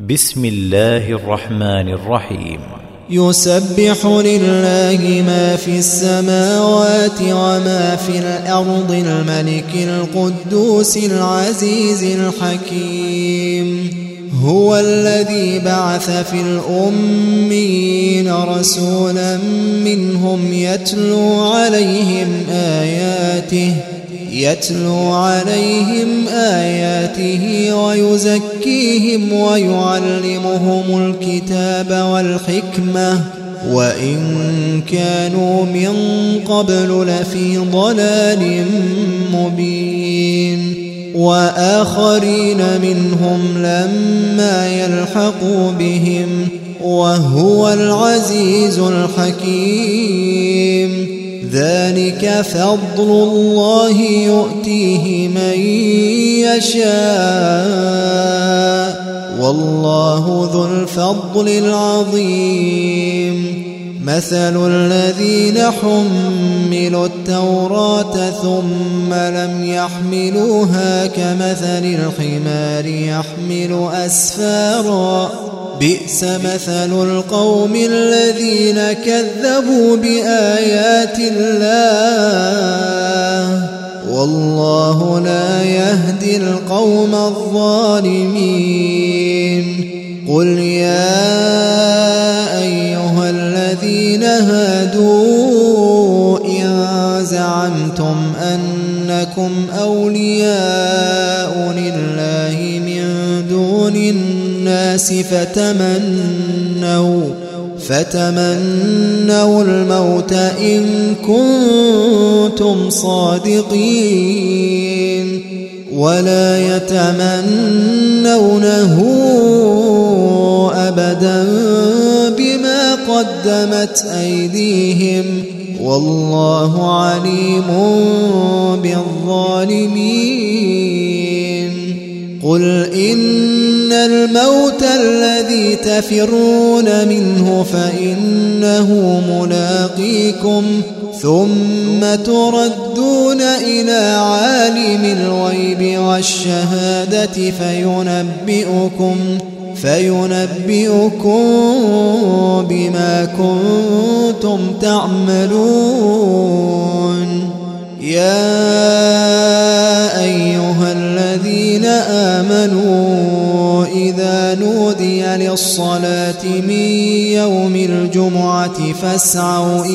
بسم الله الرحمن الرحيم. يسبح لله ما في السماوات وما في الأرض الملك القدوس العزيز الحكيم. هو الذي بعث في الأميين رسولا منهم يتلو عليهم آياته ويزكيهم ويعلمهم الكتاب والحكمة وإن كانوا من قبل لفي ضلال مبين. وآخرين منهم لما يلحقوا بهم وهو العزيز الحكيم. ذلك فضل الله يؤتيه من يشاء والله ذو الفضل العظيم. مثل الذين حملوا التوراة ثم لم يحملوها كمثل الحمار يحمل أسفارا بئس مثل القوم الذين كذبوا بآيات الله والله لا يهدي القوم الظالمين. قل يا أيها الذين هادوا إن زعمتم أنكم أولياء لله من دون الناس فتمنوا الموت إن كنتم صادقين ولا يتمنونه أبدا بما قدمت أيديهم والله عليم بالظالمين. قل إن الموت الذي تفرون منه فإنه ملاقيكم ثم تردون إلى عالم الغيب والشهادة فينبئكم بما كنتم تعملون. يا أيها الذين آمنوا إذا نودي للصلاة من يوم الجمعة فاسعوا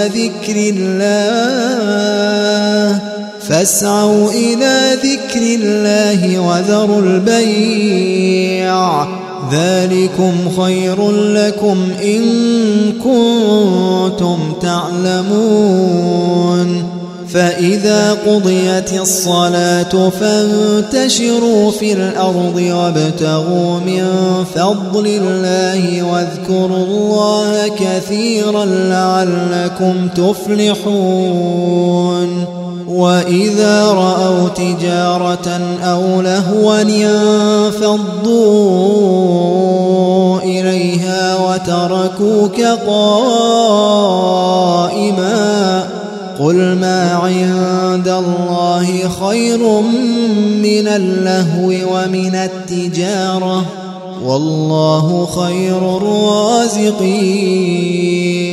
إلى ذكر الله وذروا البيع ذلكم خير لكم إن كنتم تعلمون. فإذا قضيت الصلاة فانتشروا في الأرض وابتغوا من فضل الله واذكروا الله كثيرا لعلكم تفلحون. وإذا رأوا تجارة أو لهوا انفضوا إليها وتركوك قائما قل ما عند الله خير من اللهو ومن التجارة والله خير الرازقين.